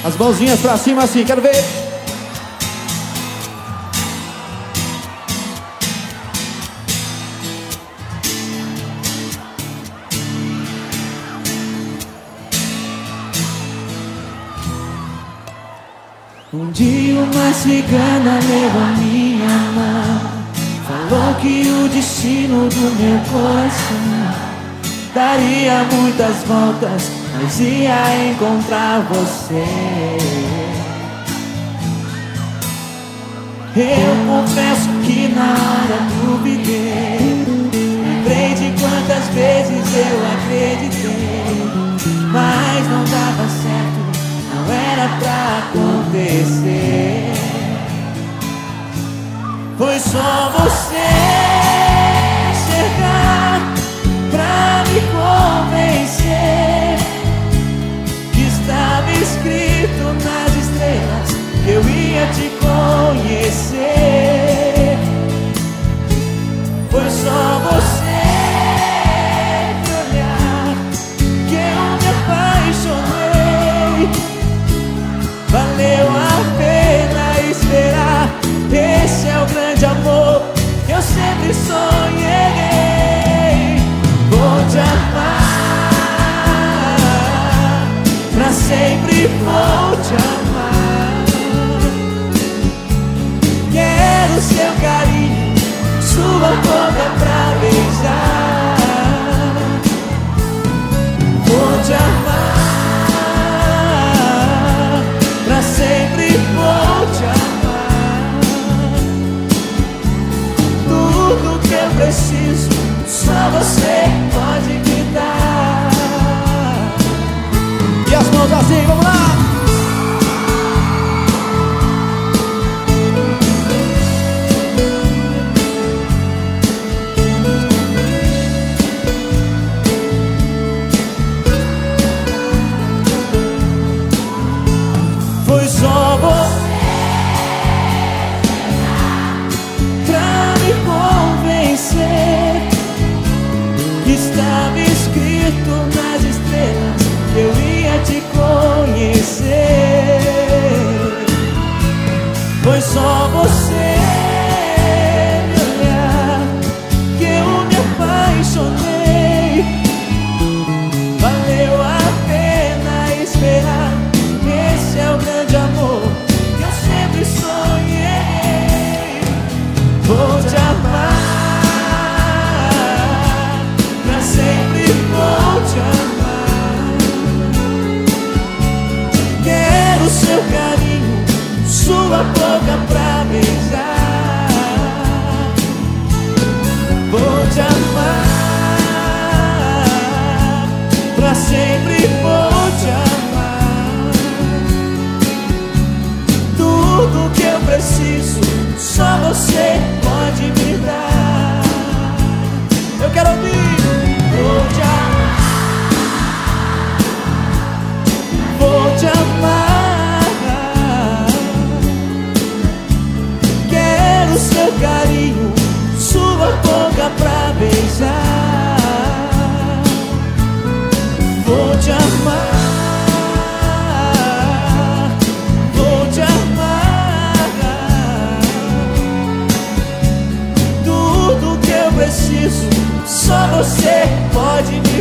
As mãozinhas pra cima assim, quero ver. Um dia uma cigana levou a minha mão, falou que o destino do meu coração daria muitas voltas, mas ia encontrar você. Eu confesso que na hora duvidei, lembrei de quantas vezes eu acreditei, mas não dava certo, não era pra acontecer. Foi só você chegar pra me convencer que estava escrito nas estrelas que eu ia te conhecer. Foi só você me olhar que eu me apaixonei. Valeu a pena esperar, esse é o grande amor que eu sempre sonhei. Vou te amar, pra sempre vou te amar. Quero seu carinho, sua boca pra beijar. Vou te amar, pra sempre vou te amar. Tudo que eu preciso, só você pode me dar. E as mãos assim, vamos lá! Foi só você pra me convencer que estava escrito nas estrelas que eu ia te conhecer. Foi só você me olhar que eu me apaixonei. Valeu a pena esperar, esse é o grande amor que eu sempre sonhei. Vou te amar, pra sempre vou te amar. Quero seu carinho, sua boca pra beijar. Vou te amar, pra sempre vou te amar. Tudo que eu preciso, só você pode me dar. Eu quero ouvir. Vou te amar, vou te amar. Quero seu carinho, sua boca pra beijar. Vou te amar, vou te amar. Tudo que eu preciso, só você pode me